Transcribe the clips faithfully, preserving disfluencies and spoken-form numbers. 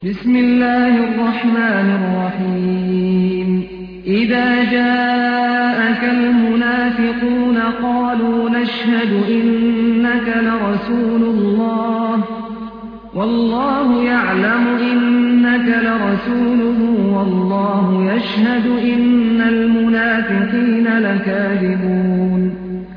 بسم الله الرحمن الرحيم إذا جاءك المنافقون قالوا نشهد إنك لرسول الله والله يعلم إنك لرسوله والله يشهد إن المنافقين لكاذبون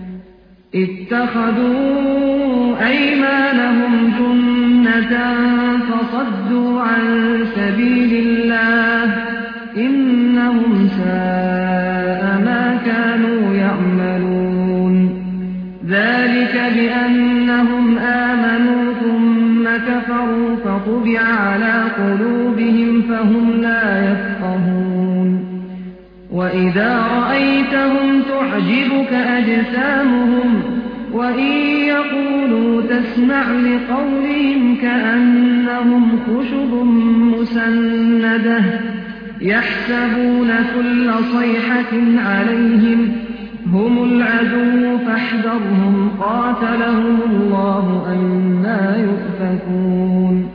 اتخذوا أيمانهم جنة فصدوا عن سبيل الله إنهم ساء ما كانوا يعملون ذلك بأنهم آمنوا ثم كفروا فطبع على قلوبهم فهم لا يفقهون وإذا رأيتهم تعجبك أجسامهم وإن يقولوا تسمع لقولهم كأنهم خشب مسندة يحسبون كل صيحة عليهم هم العدو فاحذرهم قاتلهم الله أنى يؤفكون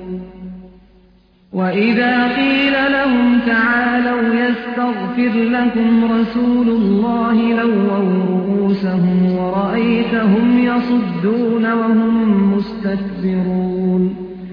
وإذا قيل لهم تعالوا يستغفر لكم رسول الله لووا رؤوسهم ورأيتهم يصدون وهم مستكبرون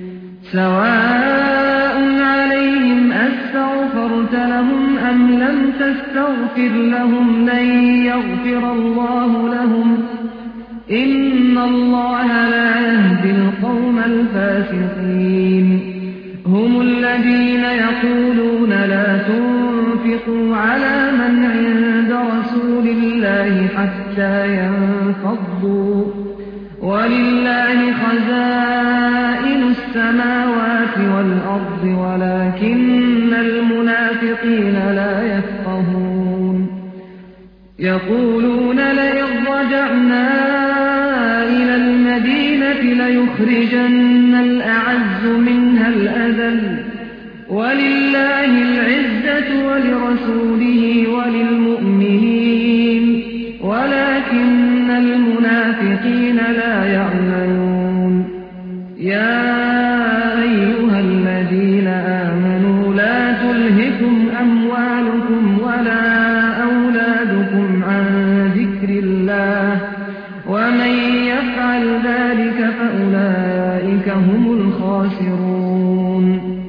سواء عليهم أستغفرت لهم أم لم تستغفر لهم لن يغفر الله لهم إن الله لا يهدي القوم الفاسقين هم الذين يقولون لا تنفقوا على من عند رسول الله حتى ينفضوا ولله خزائن السماوات والأرض ولكن المنافقين لا يفقهون يقولون لئن رجعنا إلى المدينة ليخرجن الأعز منها الأذل ولله العزة ولرسوله وللمؤمنين ولكن المنافقين لا يعلمون يا أيها الذين آمنوا لا تلهكم أموالكم ولا أولادكم عن ذكر الله ومن يفعل ذلك فأولئك هم الخاسرون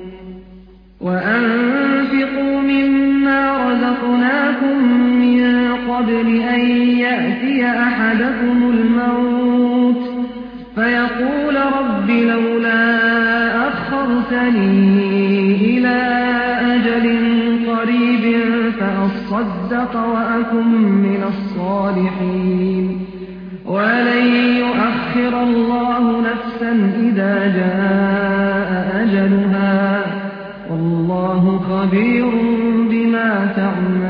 وأنفقوا مما رزقناكم من قبل أن يأتي أحدكم الموت فيقول رب لولا أخرتني إلى أجل قريب فأصدق وأكن من الصالحين ولن يؤخر الله نفسا إذا جاء أجلها والله خبير بما تعملون